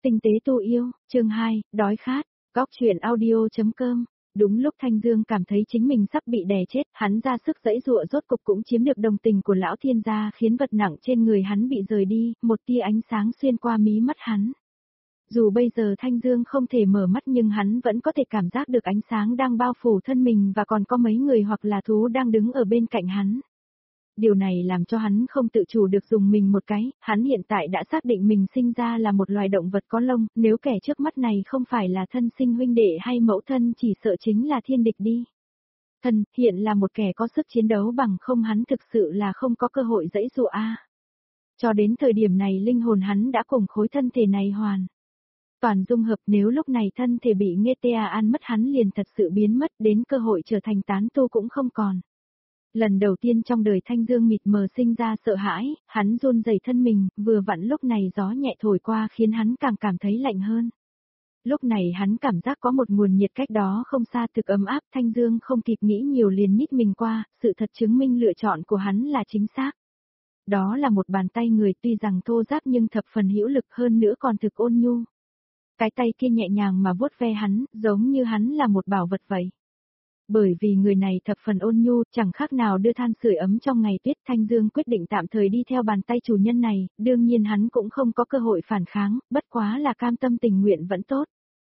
Tinh tế tu yêu, chương 2, đói khát, góc chuyện audio.com. Đúng lúc Thanh Dương cảm thấy chính mình sắp bị đè chết, hắn ra sức giãy giụa rốt cục cũng chiếm được đồng tình của lão thiên gia, khiến vật nặng trên người hắn bị rời đi, một tia ánh sáng xuyên qua mí mắt hắn. Dù bây giờ Thanh Dương không thể mở mắt nhưng hắn vẫn có thể cảm giác được ánh sáng đang bao phủ thân mình và còn có mấy người hoặc là thú đang đứng ở bên cạnh hắn. Điều này làm cho hắn không tự chủ được dùng mình một cái, hắn hiện tại đã xác định mình sinh ra là một loài động vật có lông, nếu kẻ trước mắt này không phải là thân sinh huynh đệ hay mẫu thân chỉ sợ chính là thiên địch đi. Thần, hiện là một kẻ có sức chiến đấu bằng không hắn thực sự là không có cơ hội giãy giụa a. Cho đến thời điểm này linh hồn hắn đã cùng khối thân thể này toàn dung hợp, nếu lúc này thân thể bị Ngeta ăn mất hắn liền thật sự biến mất, đến cơ hội trở thành tán tu cũng không còn. Lần đầu tiên trong đời Thanh Dương mịt mờ sinh ra sợ hãi, hắn run rẩy thân mình, vừa vặn lúc này gió nhẹ thổi qua khiến hắn càng cảm thấy lạnh hơn. Lúc này hắn cảm giác có một nguồn nhiệt cách đó không xa thực ấm áp, Thanh Dương không kịp nghĩ nhiều liền nhích mình qua, sự thật chứng minh lựa chọn của hắn là chính xác. Đó là một bàn tay người tuy rằng thô ráp nhưng thập phần hữu lực hơn nữa còn thực ôn nhu. Cái tay kia nhẹ nhàng mà vuốt ve hắn, giống như hắn là một bảo vật vậy. Bởi vì người này thập phần ôn nhu, chẳng khác nào đưa than sưởi ấm trong ngày tuyết, Thanh Dương quyết định tạm thời đi theo bàn tay chủ nhân này, đương nhiên hắn cũng không có cơ hội phản kháng, bất quá là cam tâm tình nguyện vẫn tốt.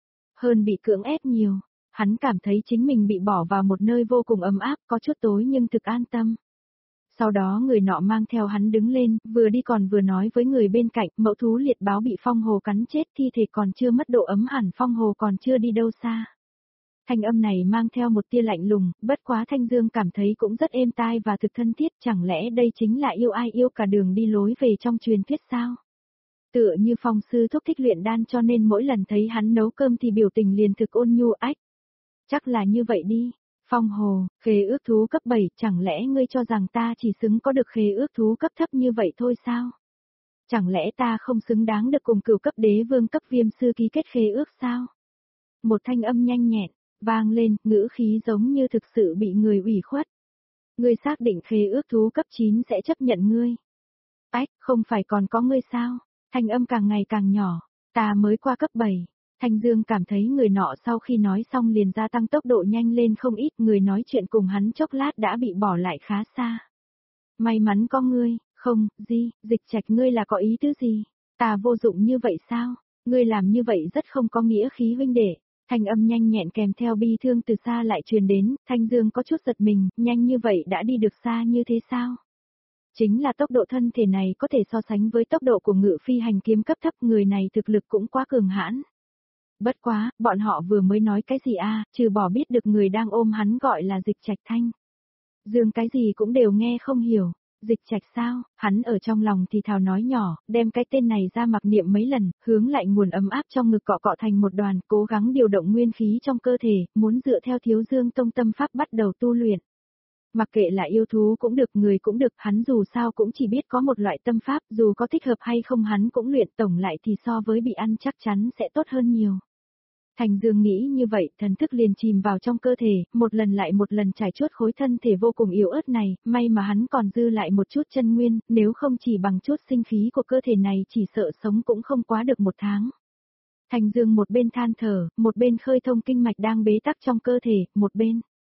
Hơn bị cưỡng ép nhiều, hắn cảm thấy chính mình bị bỏ vào một nơi vô cùng ấm áp, có chút tối nhưng thực an tâm. Sau đó người nọ mang theo hắn đứng lên, vừa đi còn vừa nói với người bên cạnh, mẫu thú liệt báo bị phong hồ cắn chết, thi thể còn chưa mất độ ấm hẳn phong hồ còn chưa đi đâu xa. Thanh âm này mang theo một tia lạnh lùng, bất quá Thanh Dương cảm thấy cũng rất êm tai và thực thân thiết, chẳng lẽ đây chính là yêu ai yêu cả đường đi lối về trong truyền thuyết sao? Tựa như Phong sư thúc thích luyện đan cho nên mỗi lần thấy hắn nấu cơm thì biểu tình liền thực ôn nhu ách. Chắc là như vậy đi. Phong hồ, khế ước thú cấp 7, chẳng lẽ ngươi cho rằng ta chỉ xứng có được khế ước thú cấp thấp như vậy thôi sao? Chẳng lẽ ta không xứng đáng được cùng cửu cấp đế vương cấp viêm sư ký kết khế ước sao? Một thanh âm nhanh nhẹn vang lên, ngữ khí giống như thực sự bị người ủy khuất. Ngươi xác định khế ước thú cấp 9 sẽ chấp nhận ngươi. Ách, không phải còn có ngươi sao? Thanh âm càng ngày càng nhỏ, ta mới qua cấp 7. Thanh Dương cảm thấy người nọ sau khi nói xong liền gia tăng tốc độ nhanh lên không ít, người nói chuyện cùng hắn chốc lát đã bị bỏ lại khá xa. May mắn có ngươi, không, Dịch Trạch ngươi là có ý tứ gì? Ta vô dụng như vậy sao? Ngươi làm như vậy rất không có nghĩa khí huynh đệ. Thanh âm nhanh nhẹn kèm theo bi thương từ xa lại truyền đến, Thanh Dương có chút giật mình, nhanh như vậy đã đi được xa như thế sao? Chính là tốc độ thân thể này có thể so sánh với tốc độ của ngự phi hành kiếm cấp thấp, người này thực lực cũng quá cường hãn. Bất quá, bọn họ vừa mới nói cái gì trừ bỏ biết được người đang ôm hắn gọi là Dịch Trạch Thanh. Dương cái gì cũng đều nghe không hiểu. Dịch Trạch sao? Hắn ở trong lòng thì thào nói nhỏ, đem cái tên này ra mặc niệm mấy lần, hướng lại nguồn ấm áp trong ngực cọ cọ thành một đoàn, cố gắng điều động nguyên khí trong cơ thể, muốn dựa theo Thiếu Dương Tông tâm pháp bắt đầu tu luyện. Mặc kệ là yêu thú cũng được, người cũng được, hắn dù sao cũng chỉ biết có một loại tâm pháp, dù có thích hợp hay không hắn cũng luyện, tổng lại thì so với bị ăn chắc chắn sẽ tốt hơn nhiều. Thành Dương nghĩ như vậy, thần thức liền chìm vào trong cơ thể, một lần lại một lần trải chuốt khối thân thể vô cùng yếu ớt này, may mà hắn còn dư lại một chút chân nguyên, nếu không chỉ bằng chút sinh khí của cơ thể này chỉ sợ sống cũng không quá được 1 tháng. Thành Dương một bên than thở, một bên khơi thông kinh mạch đang bế tắc trong cơ thể, một bên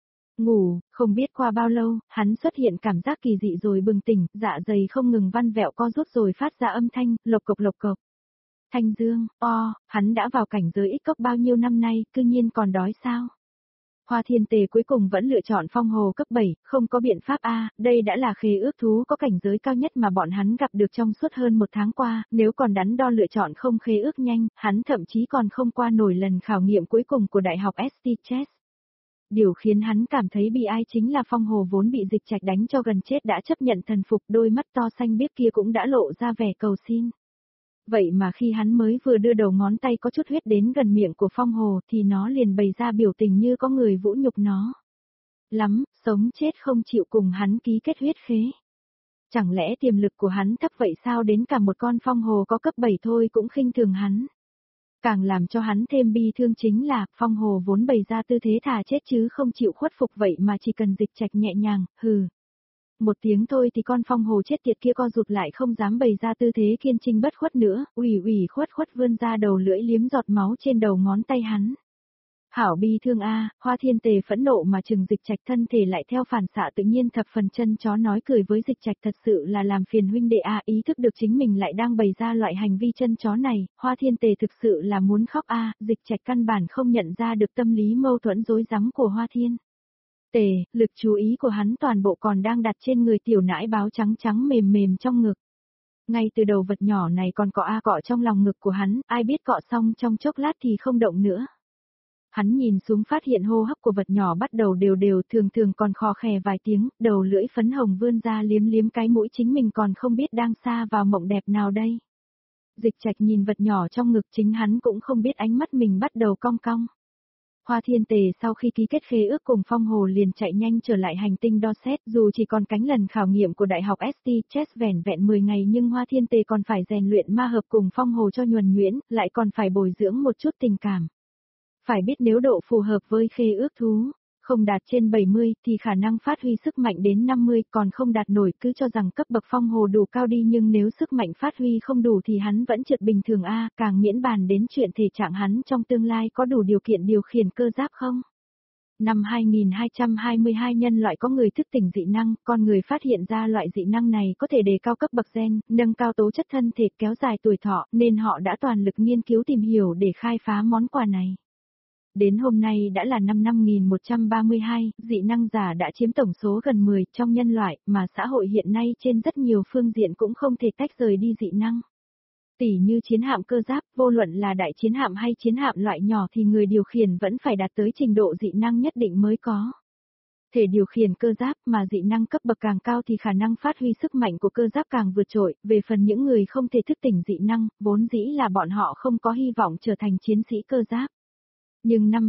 ngủ, không biết qua bao lâu, hắn xuất hiện cảm giác kỳ dị rồi bừng tỉnh, dạ dày không ngừng văn vẹo co rút rồi phát ra âm thanh, lộc cộc. Thanh Dương, hắn đã vào cảnh giới ít cốc bao nhiêu năm nay, cư nhiên còn đói sao? Hoa Thiên Tề cuối cùng vẫn lựa chọn phong hồ cấp 7, không có biện pháp đây đã là khế ước thú có cảnh giới cao nhất mà bọn hắn gặp được trong suốt hơn 1 tháng qua, nếu còn đắn đo lựa chọn không khế ước nhanh, hắn thậm chí còn không qua nổi lần khảo nghiệm cuối cùng của Đại học ST Chess. Điều khiến hắn cảm thấy bi ai chính là phong hồ vốn bị Dịch Trạch đánh cho gần chết đã chấp nhận thần phục, đôi mắt to xanh biếc kia cũng đã lộ ra vẻ cầu xin. Vậy mà khi hắn mới vừa đưa đầu ngón tay có chút huyết đến gần miệng của phong hồ thì nó liền bày ra biểu tình như có người vũ nhục nó. Lắm, sống chết không chịu cùng hắn ký kết huyết khế. Chẳng lẽ tiềm lực của hắn thấp vậy sao, đến cả một con phong hồ có cấp 7 thôi cũng khinh thường hắn. Càng làm cho hắn thêm bi thương chính là, phong hồ vốn bày ra tư thế thà chết chứ không chịu khuất phục, vậy mà chỉ cần Dịch Trạch nhẹ nhàng, Một tiếng thôi thì con phong hồ chết tiệt kia co rụt lại không dám bày ra tư thế kiên trinh bất khuất nữa, ủy khuất khuất vươn ra đầu lưỡi liếm giọt máu trên đầu ngón tay hắn. Hảo bi thương a, Hoa Thiên Tề phẫn nộ mà chừng Dịch Trạch thân thể lại theo phản xạ tự nhiên thập phần chân chó nói cười với Dịch Trạch thật sự là làm phiền huynh đệ a, ý thức được chính mình lại đang bày ra loại hành vi chân chó này, Hoa Thiên Tề thực sự là muốn khóc a, Dịch Trạch căn bản không nhận ra được tâm lý mâu thuẫn rối rắm của Hoa Thiên Tề, lực chú ý của hắn toàn bộ còn đang đặt trên người tiểu nãi báo trắng trắng mềm mềm trong ngực. Ngay từ đầu vật nhỏ này còn cọ trong lòng ngực của hắn, ai biết cọ xong trong chốc lát thì không động nữa. Hắn nhìn xuống phát hiện hô hấp của vật nhỏ bắt đầu đều thường thường còn khò khè vài tiếng, đầu lưỡi phấn hồng vươn ra liếm liếm cái mũi chính mình còn không biết đang xa vào mộng đẹp nào đây. Dịch Trạch nhìn vật nhỏ trong ngực chính hắn cũng không biết ánh mắt mình bắt đầu cong cong. Hoa Thiên Tề sau khi ký kết khế ước cùng Phong Hồ liền chạy nhanh trở lại hành tinh Dorset, dù chỉ còn cánh lần khảo nghiệm của Đại học St. Chess vẻn vẹn 10 ngày nhưng Hoa Thiên Tề còn phải rèn luyện ma hợp cùng Phong Hồ cho nhuần nhuyễn, lại còn phải bồi dưỡng một chút tình cảm. Phải biết nếu độ phù hợp với khế ước thú, không đạt trên 70 thì khả năng phát huy sức mạnh đến 50, còn không đạt nổi cứ cho rằng cấp bậc Phong Hồ đủ cao đi nhưng nếu sức mạnh phát huy không đủ thì hắn vẫn trượt bình thường a, càng miễn bàn đến chuyện thể trạng hắn trong tương lai có đủ điều kiện điều khiển cơ giáp không. Năm 2222 nhân loại có người thức tỉnh dị năng, con người phát hiện ra loại dị năng này có thể đề cao cấp bậc gen, nâng cao tố chất thân thể, kéo dài tuổi thọ, nên họ đã toàn lực nghiên cứu tìm hiểu để khai phá món quà này. Đến hôm nay đã là năm 5132, dị năng giả đã chiếm tổng số gần 10 trong nhân loại, mà xã hội hiện nay trên rất nhiều phương diện cũng không thể tách rời đi dị năng. Tỉ như chiến hạm cơ giáp, vô luận là đại chiến hạm hay chiến hạm loại nhỏ thì người điều khiển vẫn phải đạt tới trình độ dị năng nhất định mới có thể điều khiển cơ giáp, mà dị năng cấp bậc càng cao thì khả năng phát huy sức mạnh của cơ giáp càng vượt trội. Về phần những người không thể thức tỉnh dị năng, vốn dĩ là bọn họ không có hy vọng trở thành chiến sĩ cơ giáp. Nhưng năm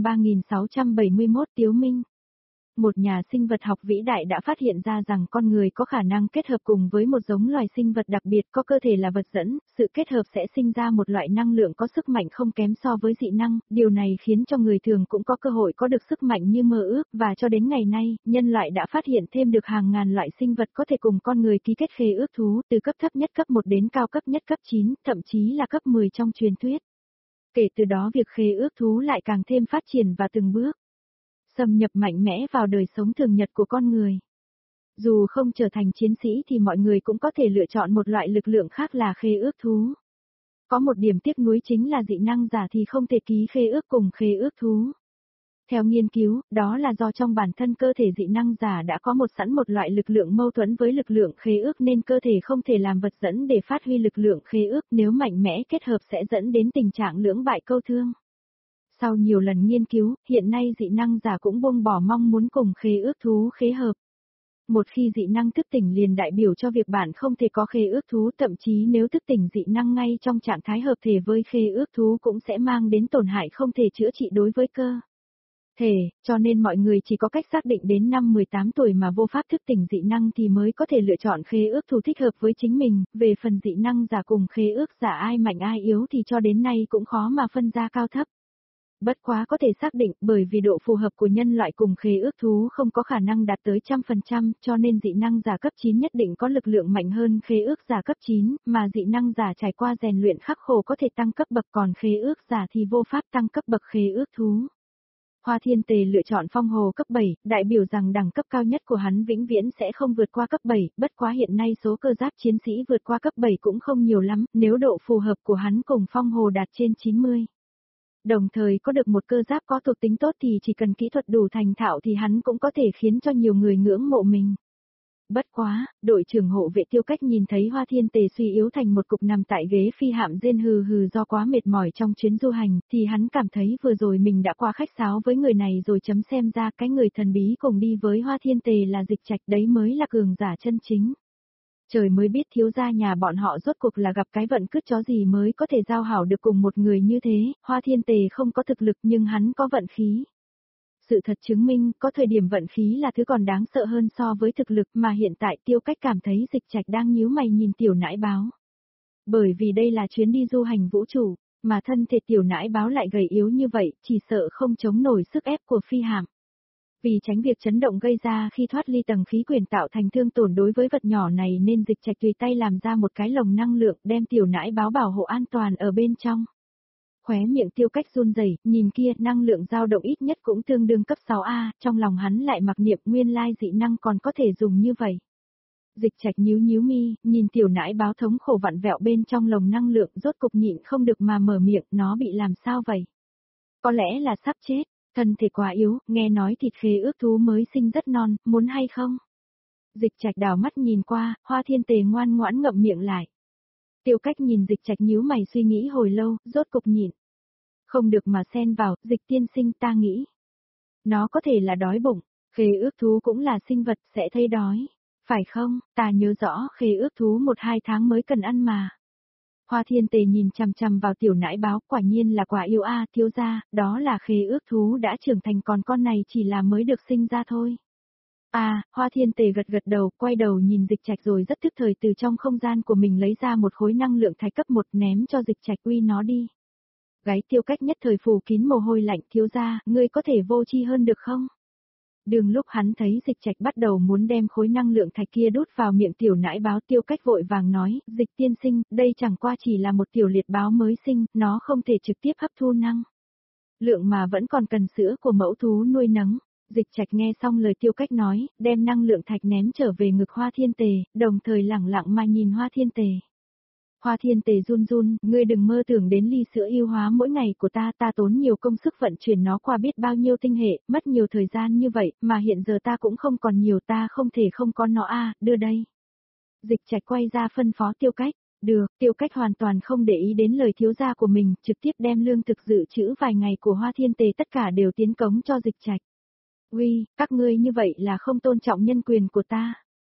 3671 Tiếu Minh, một nhà sinh vật học vĩ đại đã phát hiện ra rằng con người có khả năng kết hợp cùng với một giống loài sinh vật đặc biệt có cơ thể là vật dẫn, sự kết hợp sẽ sinh ra một loại năng lượng có sức mạnh không kém so với dị năng, điều này khiến cho người thường cũng có cơ hội có được sức mạnh như mơ ước, và cho đến ngày nay, nhân loại đã phát hiện thêm được hàng ngàn loại sinh vật có thể cùng con người ký kết khế ước thú, từ cấp thấp nhất cấp 1 đến cao cấp nhất cấp 9, thậm chí là cấp 10 trong truyền thuyết. Kể từ đó việc khế ước thú lại càng thêm phát triển và từng bước xâm nhập mạnh mẽ vào đời sống thường nhật của con người. Dù không trở thành chiến sĩ thì mọi người cũng có thể lựa chọn một loại lực lượng khác là khế ước thú. Có một điểm tiếc nuối chính là dị năng giả thì không thể ký khế ước cùng khế ước thú. Theo nghiên cứu, đó là do trong bản thân cơ thể dị năng giả đã có sẵn một loại lực lượng mâu thuẫn với lực lượng khế ước nên cơ thể không thể làm vật dẫn để phát huy lực lượng khế ước, nếu mạnh mẽ kết hợp sẽ dẫn đến tình trạng lưỡng bại câu thương. Sau nhiều lần nghiên cứu, hiện nay dị năng giả cũng buông bỏ mong muốn cùng khế ước thú khế hợp. Một khi dị năng thức tỉnh liền đại biểu cho việc bạn không thể có khế ước thú, thậm chí nếu thức tỉnh dị năng ngay trong trạng thái hợp thể với khế ước thú cũng sẽ mang đến tổn hại không thể chữa trị đối với cơ thể, cho nên mọi người chỉ có cách xác định đến năm 18 tuổi mà vô pháp thức tỉnh dị năng thì mới có thể lựa chọn khế ước thú thích hợp với chính mình, về phần dị năng giả cùng khế ước giả ai mạnh ai yếu thì cho đến nay cũng khó mà phân ra cao thấp. Bất quá có thể xác định bởi vì độ phù hợp của nhân loại cùng khế ước thú không có khả năng đạt tới 100%, cho nên dị năng giả cấp 9 nhất định có lực lượng mạnh hơn khế ước giả cấp 9, mà dị năng giả trải qua rèn luyện khắc khổ có thể tăng cấp bậc còn khế ước giả thì vô pháp tăng cấp bậc khế ước thú. Hoa Thiên Tề lựa chọn Phong Hồ cấp 7, đại biểu rằng đẳng cấp cao nhất của hắn vĩnh viễn sẽ không vượt qua cấp 7, bất quá hiện nay số cơ giáp chiến sĩ vượt qua cấp 7 cũng không nhiều lắm, nếu độ phù hợp của hắn cùng Phong Hồ đạt trên 90. Đồng thời có được một cơ giáp có thuộc tính tốt thì chỉ cần kỹ thuật đủ thành thạo thì hắn cũng có thể khiến cho nhiều người ngưỡng mộ mình. Bất quá, đội trưởng hộ vệ Tiêu Cách nhìn thấy Hoa Thiên Tề suy yếu thành một cục nằm tại ghế phi hạm rên hừ hừ do quá mệt mỏi trong chuyến du hành, thì hắn cảm thấy vừa rồi mình đã quá khách sáo với người này rồi chấm xem ra cái người thần bí cùng đi với Hoa Thiên Tề là Dịch Trạch đấy mới là cường giả chân chính. Trời mới biết thiếu gia nhà bọn họ rốt cuộc là gặp cái vận cứt chó gì mới có thể giao hảo được cùng một người như thế, Hoa Thiên Tề không có thực lực nhưng hắn có vận khí. Sự thật chứng minh, có thời điểm vận khí là thứ còn đáng sợ hơn so với thực lực mà hiện tại Tiêu Cách cảm thấy Dịch Trạch đang nhíu mày nhìn tiểu nãi báo. Bởi vì đây là chuyến đi du hành vũ trụ, mà thân thể tiểu nãi báo lại gầy yếu như vậy, chỉ sợ không chống nổi sức ép của phi hạm. Vì tránh việc chấn động gây ra khi thoát ly tầng khí quyển tạo thành thương tổn đối với vật nhỏ này nên Dịch Trạch tùy tay làm ra một cái lồng năng lượng đem tiểu nãi báo bảo hộ an toàn ở bên trong. Khóe miệng Tiêu Cách run rẩy, nhìn kia năng lượng dao động ít nhất cũng tương đương cấp 6A, trong lòng hắn lại mặc niệm nguyên lai dị năng còn có thể dùng như vậy. Dịch Trạch nhíu nhíu mi, nhìn tiểu nãi báo thống khổ vặn vẹo bên trong lồng năng lượng rốt cục nhịn không được mà mở miệng, nó bị làm sao vậy? Có lẽ là sắp chết, thân thể quá yếu, nghe nói thịt khế ước thú mới sinh rất non, muốn hay không? Dịch Trạch đảo mắt nhìn qua, Hoa Thiên Tề ngoan ngoãn ngậm miệng lại. Tiêu Cách nhìn Dịch Trạch nhíu mày suy nghĩ hồi lâu, rốt cục nhịn. Không được mà xen vào, Dịch tiên sinh ta nghĩ. Nó có thể là đói bụng, khế ước thú cũng là sinh vật sẽ thấy đói. Phải không, ta nhớ rõ khế ước thú 1-2 tháng mới cần ăn mà. Hoa Thiên Tề nhìn chằm chằm vào tiểu nãi báo, quả nhiên là quả yêu a, thiếu gia, đó là khế ước thú đã trưởng thành còn con này chỉ là mới được sinh ra thôi. Hoa Thiên Tề gật gật đầu, quay đầu nhìn Dịch Trạch rồi rất tức thời từ trong không gian của mình lấy ra một khối năng lượng thạch cấp 1 ném cho Dịch Trạch uy nó đi. Gáy Tiêu Cách nhất thời phủ kín mồ hôi lạnh, thiếu gia, ngươi có thể vô tri hơn được không? Đường lúc hắn thấy Dịch Trạch bắt đầu muốn đem khối năng lượng thạch kia đút vào miệng tiểu nãi báo, Tiêu Cách vội vàng nói, Dịch tiên sinh, đây chẳng qua chỉ là một tiểu liệt báo mới sinh, nó không thể trực tiếp hấp thu năng lượng mà vẫn còn cần sữa của mẫu thú nuôi nấng. Dịch Trạch nghe xong lời Tiêu Cách nói, đem năng lượng thạch ném trở về ngực Hoa Thiên Tề, đồng thời lẳng lặng mà nhìn Hoa Thiên Tề. Hoa Thiên Tề run run, ngươi đừng mơ tưởng đến ly sữa yêu hóa mỗi ngày của ta tốn nhiều công sức vận chuyển nó qua biết bao nhiêu tinh hệ, mất nhiều thời gian như vậy, mà hiện giờ ta cũng không còn nhiều, ta không thể không có nó đưa đây. Dịch Trạch quay ra phân phó Tiêu Cách, được, Tiêu Cách hoàn toàn không để ý đến lời thiếu gia của mình, trực tiếp đem lương thực dự trữ vài ngày của Hoa Thiên Tề tất cả đều tiến cống cho Dịch Trạch. Uy, các ngươi như vậy là không tôn trọng nhân quyền của ta.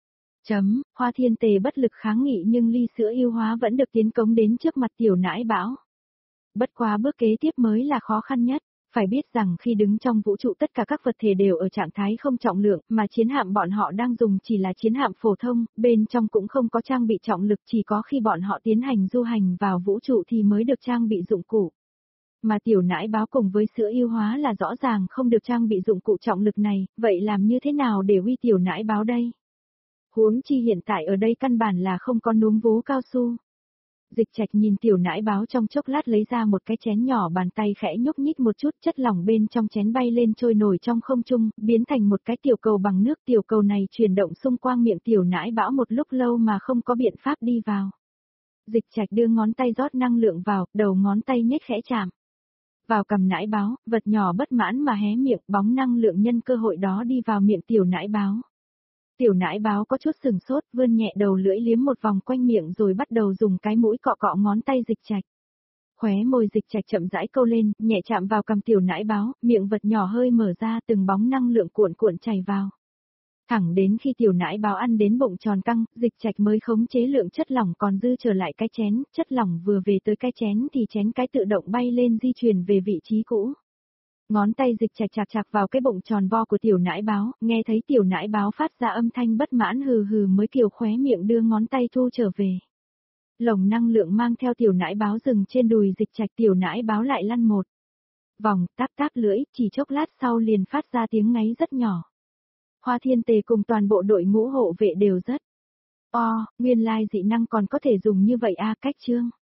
Hoa Thiên Tề bất lực kháng nghị nhưng ly sữa yêu hóa vẫn được tiến cống đến trước mặt tiểu nãi báo. Bất quá bước kế tiếp mới là khó khăn nhất, phải biết rằng khi đứng trong vũ trụ tất cả các vật thể đều ở trạng thái không trọng lượng, mà chiến hạm bọn họ đang dùng chỉ là chiến hạm phổ thông, bên trong cũng không có trang bị trọng lực, chỉ có khi bọn họ tiến hành du hành vào vũ trụ thì mới được trang bị dụng cụ. Mà tiểu nãi báo cùng với sữa yêu hóa là rõ ràng không được trang bị dụng cụ trọng lực này, vậy làm như thế nào để uy tiểu nãi báo đây? Huống chi hiện tại ở đây căn bản là không có núm vú cao su. Dịch Trạch nhìn tiểu nãi báo trong chốc lát lấy ra một cái chén nhỏ, bàn tay khẽ nhúc nhích một chút, chất lỏng bên trong chén bay lên trôi nổi trong không trung, biến thành một cái tiểu cầu bằng nước. Tiểu cầu này chuyển động xung quanh miệng tiểu nãi báo một lúc lâu mà không có biện pháp đi vào. Dịch Trạch đưa ngón tay rót năng lượng vào, đầu ngón tay nhếch khẽ chạm vào cằm nãi báo, vật nhỏ bất mãn mà hé miệng, bóng năng lượng nhân cơ hội đó đi vào miệng tiểu nãi báo. Tiểu nãi báo có chút sừng sốt, vươn nhẹ đầu lưỡi liếm một vòng quanh miệng rồi bắt đầu dùng cái mũi cọ cọ ngón tay Dịch Trạch. Khóe môi Dịch Trạch chậm rãi câu lên, nhẹ chạm vào cằm tiểu nãi báo, miệng vật nhỏ hơi mở ra, từng bóng năng lượng cuộn cuộn chảy vào. Thẳng đến khi tiểu nãi báo ăn đến bụng tròn căng, Dịch Trạch mới khống chế lượng chất lỏng còn dư trở lại cái chén, chất lỏng vừa về tới cái chén thì chén cái tự động bay lên di chuyển về vị trí cũ. Ngón tay Dịch Trạch chạc chạc vào cái bụng tròn vo của tiểu nãi báo, nghe thấy tiểu nãi báo phát ra âm thanh bất mãn hừ hừ mới kiều khóe miệng đưa ngón tay thu trở về. Lồng năng lượng mang theo tiểu nãi báo dừng trên đùi Dịch Trạch, tiểu nãi báo lại lăn một vòng, táp táp lưỡi, chỉ chốc lát sau liền phát ra tiếng ngáy rất nhỏ. Hoa Thiên Tề cùng toàn bộ đội ngũ hộ vệ đều rất nguyên lai dị năng còn có thể dùng như vậy cách chương.